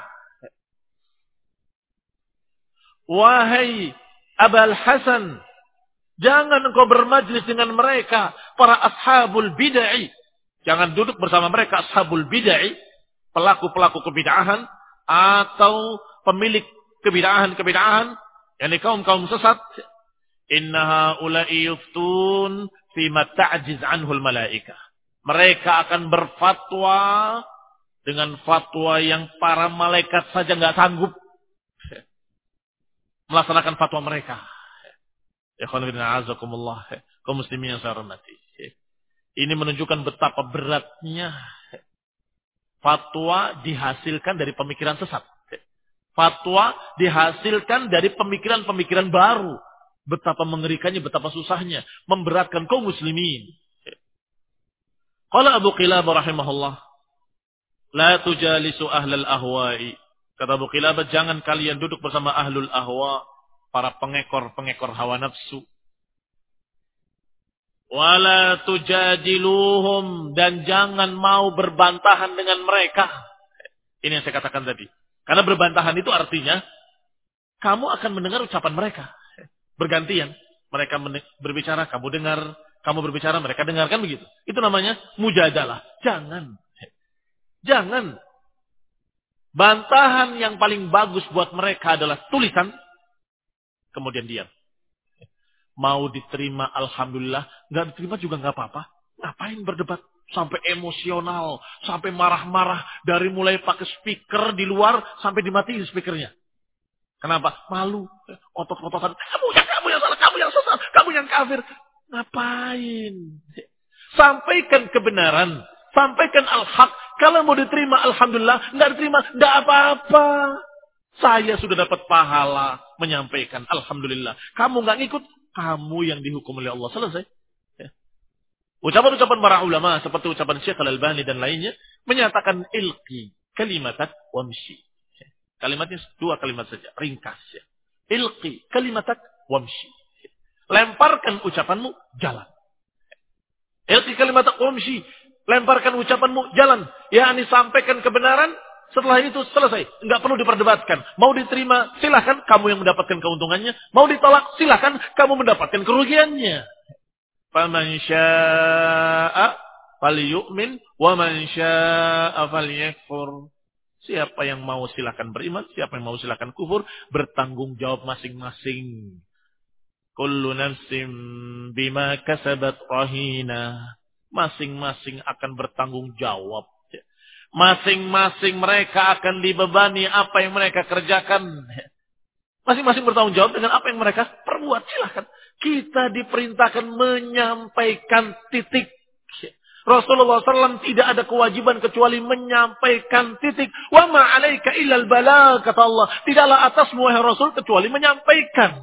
Wahai Abul Hasan, jangan engkau bermajlis dengan mereka, para ashabul bid'ah. Jangan duduk bersama mereka ashabul bid'ah, pelaku-pelaku kebid'ahan atau pemilik kebid'ahan-kebid'ahan, yakni kaum-kaum sesat. Inna haula'i yuftun fima ta'jiz anhu al-malaikah. Mereka akan berfatwa dengan fatwa yang para malaikat saja enggak sanggup melaksanakan fatwa mereka. Ikhwan fillah azakumullah, kaum muslimin yang saya hormati. Ini menunjukkan betapa beratnya fatwa dihasilkan dari pemikiran sesat. Fatwa dihasilkan dari pemikiran-pemikiran baru. Betapa mengerikannya, betapa susahnya, memberatkan kaum muslimin. Qala Abu Qilabah rahimahullah, la tujalisu ahlal ahwa'i. Kata Abu Qilabah, jangan kalian duduk bersama ahlul ahwa, para pengekor-pengekor hawa nafsu. Wala tujadiluhum, dan jangan mau berbantahan dengan mereka. Ini yang saya katakan tadi. Karena berbantahan itu artinya kamu akan mendengar ucapan mereka. Bergantian. Mereka berbicara, kamu dengar. Kamu berbicara, mereka dengarkan, begitu. Itu namanya mujadalah. Jangan. Jangan. Bantahan yang paling bagus buat mereka adalah tulisan, kemudian diam. Mau diterima, alhamdulillah. Nggak diterima juga nggak apa-apa. Ngapain berdebat sampai emosional, sampai marah-marah, dari mulai pakai speaker di luar sampai dimatiin speakernya. Kenapa? Malu, otot-ototan. Kamu yang kamu yang salah, kamu yang sesat, kamu yang kafir. Ngapain? Sampaikan kebenaran, sampaikan al-haq. Kalau mau diterima, alhamdulillah. Nggak diterima, nggak apa-apa. Saya sudah dapat pahala menyampaikan, alhamdulillah. Kamu nggak ngikut, kamu yang dihukum oleh Allah. Selesai. Ya. Ucapan-ucapan para ulama seperti ucapan Syekh Al-Albani dan lainnya menyatakan ilqi kalimatak wamshi. Ya. Kalimatnya dua kalimat saja, ringkas. Ya. Ilqi kalimatak wamshi. Ya. Lemparkan ucapanmu, jalan. Ilqi kalimatak wamshi. Lemparkan ucapanmu, jalan. Ya, ini sampaikan kebenaran. Setelah itu selesai. Enggak perlu diperdebatkan. Mau diterima, silahkan. Kamu yang mendapatkan keuntungannya. Mau ditolak, silahkan. Kamu mendapatkan kerugiannya. Faman sya'a falyu'min. Wa man sya'a falyakfur. Siapa yang mau silahkan beriman. Siapa yang mau silahkan kufur. Bertanggung jawab masing-masing. Kullu nafsim bima kasabat rahina. Masing-masing akan bertanggung jawab. Masing-masing mereka akan dibebani apa yang mereka kerjakan. Masing-masing bertanggung jawab dengan apa yang mereka perbuat. Silahkan. Kita diperintahkan menyampaikan titik. Rasulullah shallallahu alaihi wasallam tidak ada kewajiban kecuali menyampaikan titik. Wa ma 'alaika illal balagh, kata Allah. Tidaklah atasmu wahai Rasul kecuali menyampaikan.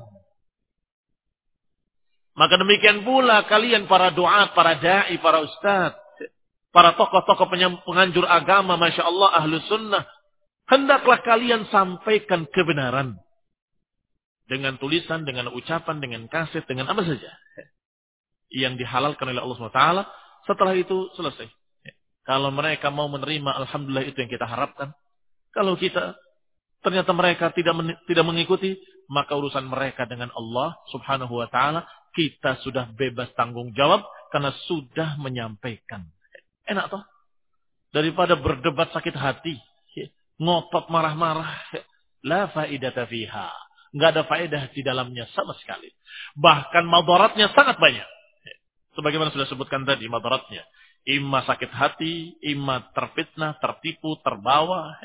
Maka demikian pula kalian para duat, para da'i, para ustaz, para tokoh-tokoh penganjur agama, Masya Allah, ahlu sunnah. Hendaklah kalian sampaikan kebenaran. Dengan tulisan, dengan ucapan, dengan kaset, dengan apa saja. Yang dihalalkan oleh Allah subhanahu wa taala. Setelah itu selesai. Kalau mereka mau menerima, alhamdulillah, itu yang kita harapkan. Kalau kita, ternyata mereka tidak men- tidak mengikuti, maka urusan mereka dengan Allah subhanahu wa ta'ala. Kita sudah bebas tanggung jawab karena sudah menyampaikan. Enak toh? Daripada berdebat sakit hati. ngotot marah-marah, la faidata fiha. Enggak ada faedah di dalamnya sama sekali. Bahkan madaratnya sangat banyak. Sebagaimana sudah sebutkan tadi, madaratnya. Imma sakit hati, imma terfitnah, tertipu, terbawa.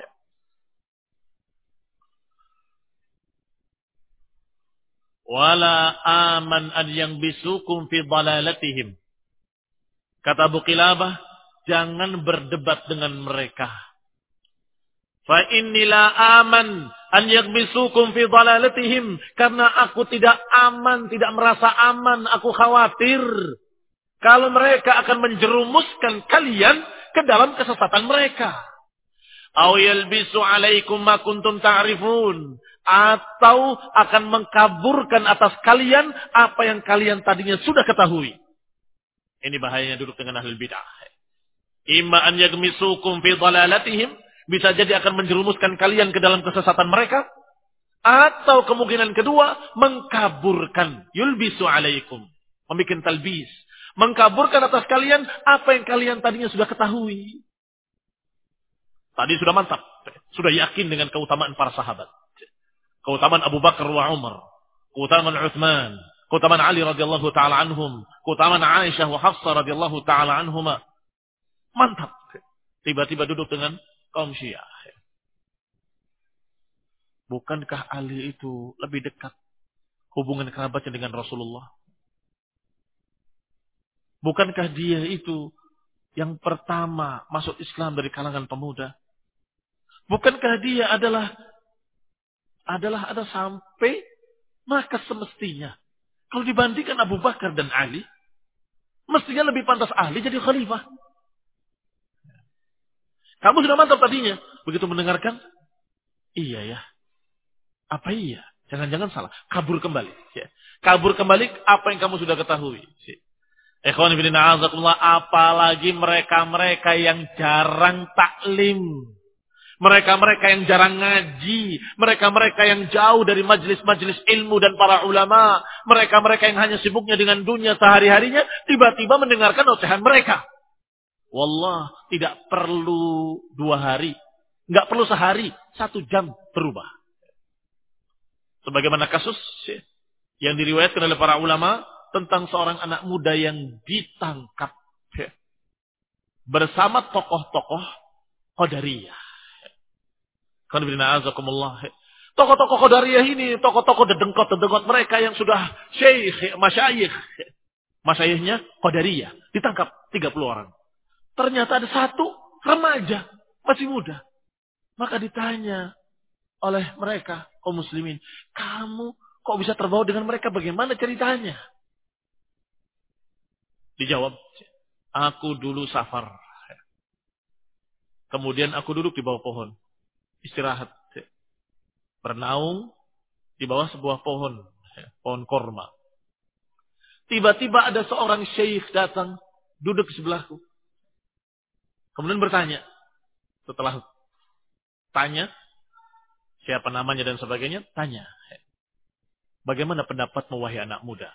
Wala aman an yang bisukum fi dalalatihim. Kata Abu Qilabah, jangan berdebat dengan mereka. Fa innila aman an yaghmisukum fi dalalatihim, karena aku tidak aman, tidak merasa aman, aku khawatir kalau mereka akan menjerumuskan kalian ke dalam kesesatan mereka. Aw yalbisu alaikum ma kuntum ta'rifun, atau akan mengkaburkan atas kalian apa yang kalian tadinya sudah ketahui. Ini bahayanya duduk dengan ahli bid'ah. Imma an yaghmisukum fi dalalatihim, bisa jadi akan menjerumuskan kalian ke dalam kesesatan mereka, atau kemungkinan kedua mengkaburkan, yulbisu alaikum, membikin talbis, mengkaburkan atas kalian apa yang kalian tadinya sudah ketahui. Tadi sudah mantap, sudah yakin dengan keutamaan para sahabat, keutamaan Abu Bakar wa Umar, keutamaan Utsman, keutamaan Ali radhiyallahu taala anhum, keutamaan Aisyah wa Hafsah radhiyallahu taala anhuma. Mantap. Tiba-tiba duduk dengan kaum Syiah. Bukankah Ali itu lebih dekat hubungan kerabatnya dengan Rasulullah? Bukankah dia itu yang pertama masuk Islam dari kalangan pemuda? Bukankah dia adalah adalah ada sampai, maka semestinya kalau dibandingkan Abu Bakar dan Ali, mestinya lebih pantas Ali jadi khalifah. Kamu sudah mantap tadinya, begitu mendengarkan, iya ya, apa iya? Jangan-jangan salah, kabur kembali. Ya. Kabur kembali apa yang kamu sudah ketahui. Ikhwan fillah, a'azakumullah, apalagi mereka-mereka yang jarang taklim, mereka-mereka yang jarang ngaji, mereka-mereka yang jauh dari majelis-majelis ilmu dan para ulama, mereka-mereka yang hanya sibuknya dengan dunia sehari-harinya, tiba-tiba mendengarkan ocehan mereka. Wallah, tidak perlu dua hari, nggak perlu sehari, satu jam berubah. Sebagaimana kasus yang diriwayatkan oleh para ulama tentang seorang anak muda yang ditangkap bersama tokoh-tokoh Qadariyah. Tokoh-tokoh Qadariyah ini, tokoh-tokoh dedengkot-dedengkot mereka yang sudah syekh, masyayikh. Masyayikhnya Qadariyah, ditangkap tiga puluh orang. Ternyata ada satu remaja, masih muda. Maka ditanya oleh mereka, kaum muslimin, kamu kok bisa terbawa dengan mereka, bagaimana ceritanya? Dijawab, aku dulu safar. Kemudian aku duduk di bawah pohon, istirahat, bernaung di bawah sebuah pohon, pohon korma. Tiba-tiba ada seorang syekh datang, duduk di sebelahku. Kemudian bertanya, setelah tanya, siapa namanya dan sebagainya, tanya, bagaimana pendapatmu wahai anak muda?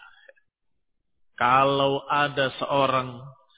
Kalau ada seorang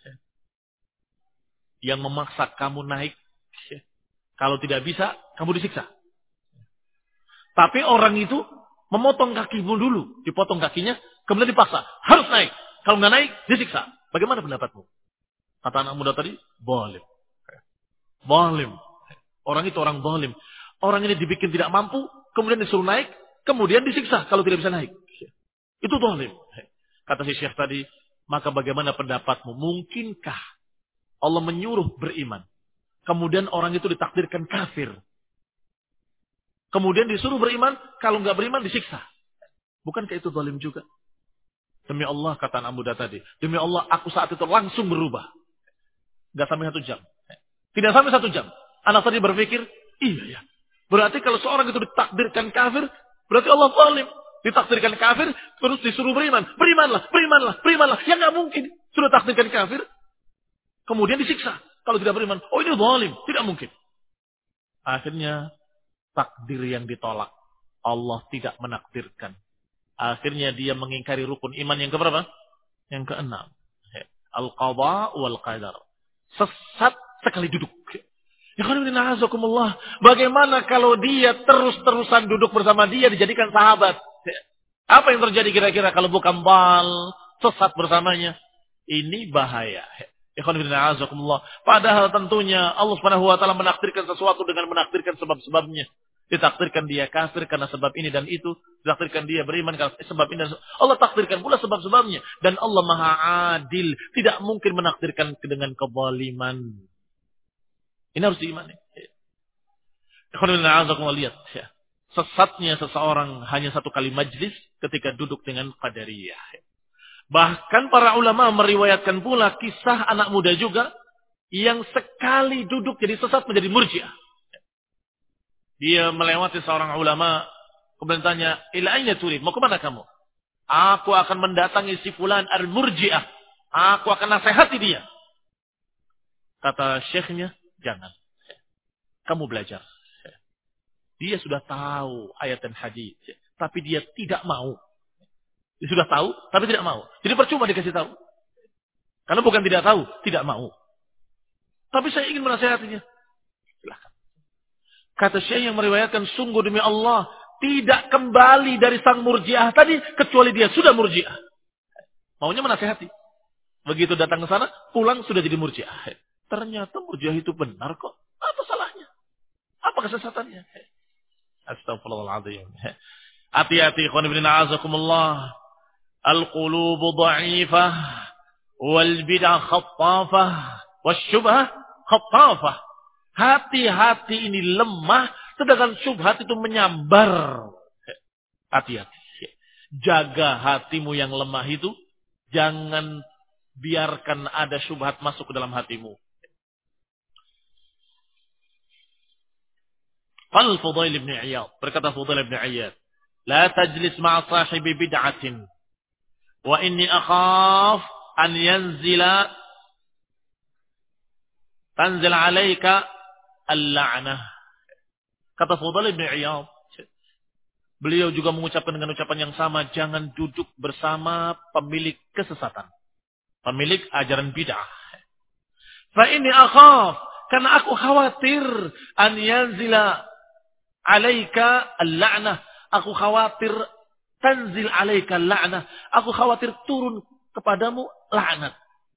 yang memaksa kamu naik, kalau tidak bisa, kamu disiksa. Tapi orang itu memotong kakimu dulu, dipotong kakinya, kemudian dipaksa, harus naik. Kalau nggak naik, disiksa. Bagaimana pendapatmu? Kata anak muda tadi, zalim. Zalim. Orang itu orang zalim. Orang ini dibikin tidak mampu, kemudian disuruh naik, kemudian disiksa kalau tidak bisa naik. Itu zalim. Kata si syekh tadi, maka bagaimana pendapatmu? Mungkinkah Allah menyuruh beriman, kemudian orang itu ditakdirkan kafir, kemudian disuruh beriman, kalau nggak beriman disiksa? Bukankah itu zalim juga? Demi Allah, kata anak muda tadi, demi Allah aku saat itu langsung berubah. Nggak sampai satu jam. Tidak sampai satu jam. Anak tadi berpikir, iya ya. Berarti kalau seorang itu ditakdirkan kafir, berarti Allah zalim. Ditakdirkan kafir, terus disuruh beriman. Berimanlah, berimanlah, berimanlah. Ya nggak mungkin. Sudah takdirkan kafir, kemudian disiksa. Kalau tidak beriman, oh ini zalim. Tidak mungkin. Akhirnya, takdir yang ditolak. Allah tidak menakdirkan. Akhirnya dia mengingkari rukun iman yang keberapa? Yang keenam. Al-qadha wal qadar. Sesat sekali duduk. Bagaimana kalau dia terus-terusan duduk bersama dia dijadikan sahabat? Apa yang terjadi kira-kira kalau bukan bal sesat bersamanya? Ini bahaya. Padahal tentunya Allah Subhanahu wa taala menakdirkan sesuatu dengan menakdirkan sebab-sebabnya. Ditakdirkan dia kafir karena sebab ini dan itu, ditakdirkan dia beriman karena sebab ini dan Allah takdirkan pula sebab-sebabnya, dan Allah Maha Adil, tidak mungkin menakdirkan dengan kezaliman. Ini harus diimani. Lihat ya. Sesatnya seseorang hanya satu kali majlis ketika duduk dengan qadariyah. Bahkan para ulama meriwayatkan pula kisah anak muda juga yang sekali duduk jadi sesat menjadi murji'ah. Dia melewati seorang ulama, kemudian tanya, "Ila aina turid? Mau ke mana kamu?" "Aku akan mendatangi si fulan al-murji'ah. Aku akan nasihati dia." Kata syekhnya, "Jangan. Kamu belajar." Dia sudah tahu ayat dan hadis, tapi dia tidak mau. Dia sudah tahu, tapi tidak mau. Jadi percuma dikasih tahu. Karena bukan tidak tahu, tidak mau. Tapi saya ingin menasihatinya. Silahkan. Kata Syekh yang meriwayatkan, sungguh demi Allah, tidak kembali dari sang murjiah tadi, kecuali dia sudah murjiah. Maunya menasihati. Begitu datang ke sana, pulang sudah jadi murjiah. Ternyata murjiah itu benar kok. Apa salahnya? Apa kesesatannya? Astagfirullahaladzim. Hati-hati, ikhwan ibn a'azakumullah. Al-qulubu dha'ifah, wal bid'ah khattafah, wal syubhah khattafah. Hati-hati ini lemah, sedangkan syubhat itu menyambar. Hati-hati. Jaga hatimu yang lemah itu. Jangan biarkan ada syubhat masuk ke dalam hatimu. Qal Fudail ibn Iyad, berkata Fudail ibn Iyad, "La tajlis ma'a sahibi bid'atin, wa inni akhaf an yanzila tanzil 'alaika al-la'nah." Kata Fudail ibn Iyad, beliau juga mengucapkan dengan ucapan yang sama, jangan duduk bersama pemilik kesesatan, pemilik ajaran bid'ah. Fa inni akhaf, karena aku khawatir an yanzila alaika al-la'nah. Aku khawatir tanzil alaika al-la'nah. Aku khawatir turun kepadamu laknat.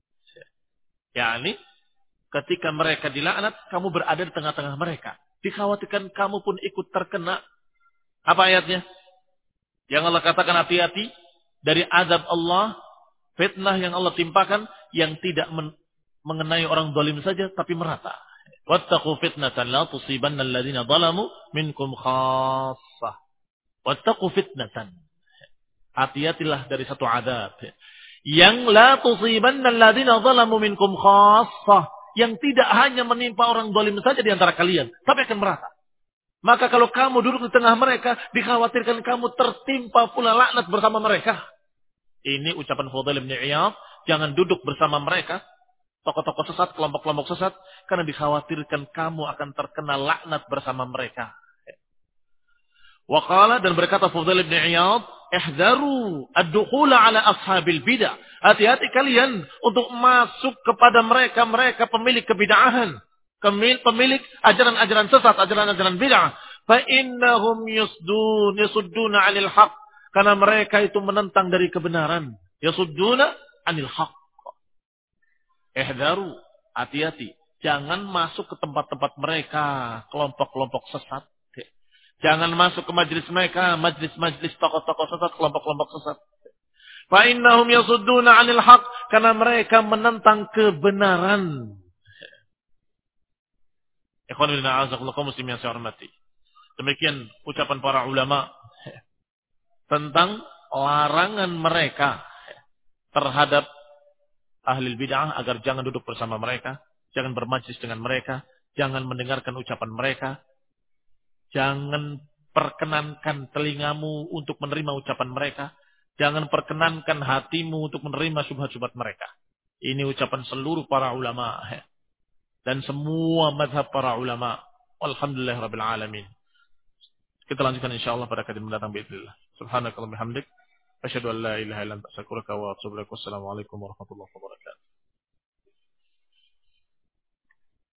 Yani ketika mereka dilaknat, kamu berada di tengah-tengah mereka. Dikhawatirkan kamu pun ikut terkena. Apa ayatnya? Yang Allah katakan hati-hati dari azab Allah, fitnah yang Allah timpakan yang tidak men- mengenai orang zalim saja tapi merata. Wattaqu fitnatan la tusibanna alladziina zalamu minkum khassah. Wattaqu fitnatan. Hati-hatilah dari satu azab yang la tusibanna alladziina zalamu minkum khassah, yang tidak hanya menimpa orang zalim saja di antara kalian, tapi akan merata. Maka kalau kamu duduk di tengah mereka, dikhawatirkan kamu tertimpa pula laknat bersama mereka. Ini ucapan Fudail bin Iyad, jangan duduk bersama mereka, tokoh-tokoh sesat, kelompok-kelompok sesat, karena dikhawatirkan kamu akan terkena laknat bersama mereka. Waqala, dan berkata Fudail bin Iyad, ihdaru ad-dukhula ala ashabil bid'ah. Hati-hati kalian untuk masuk kepada mereka-mereka pemilik kebid'ahan, pemilik ajaran-ajaran sesat, ajaran-ajaran bid'ah. Fa innahum yusdun yasudduna 'anil haqq, karena mereka itu menentang dari kebenaran. Yasudduna 'anil haqq. Ihdaru, hati-hati, jangan masuk ke tempat-tempat mereka, kelompok-kelompok sesat. Jangan masuk ke majlis mereka, majlis-majlis tokoh-tokoh sesat, kelompok-kelompok sesat. Fa innahum yasudduna 'anil haqq, karena mereka menentang kebenaran. Ikhwan fillah, a'azakumullah, kaum muslimin yang saya hormati. Demikian ucapan para ulama tentang larangan mereka terhadap ahli bid'ah agar jangan duduk bersama mereka, jangan bermajlis dengan mereka, jangan mendengarkan ucapan mereka, jangan perkenankan telingamu untuk menerima ucapan mereka, jangan perkenankan hatimu untuk menerima syubhat-syubhat mereka. Ini ucapan seluruh para ulama dan semua mazhab para ulama. Alhamdulillahirabbil alamin. Kita lanjutkan insyaallah pada kajian mendatang باذنillah. Subhanakallahumma bihamdik, asyhadu an la ilaha illa anta, astaghfiruka wa atubu ilaik. Wassalamualaikum warahmatullahi wabarakatuh.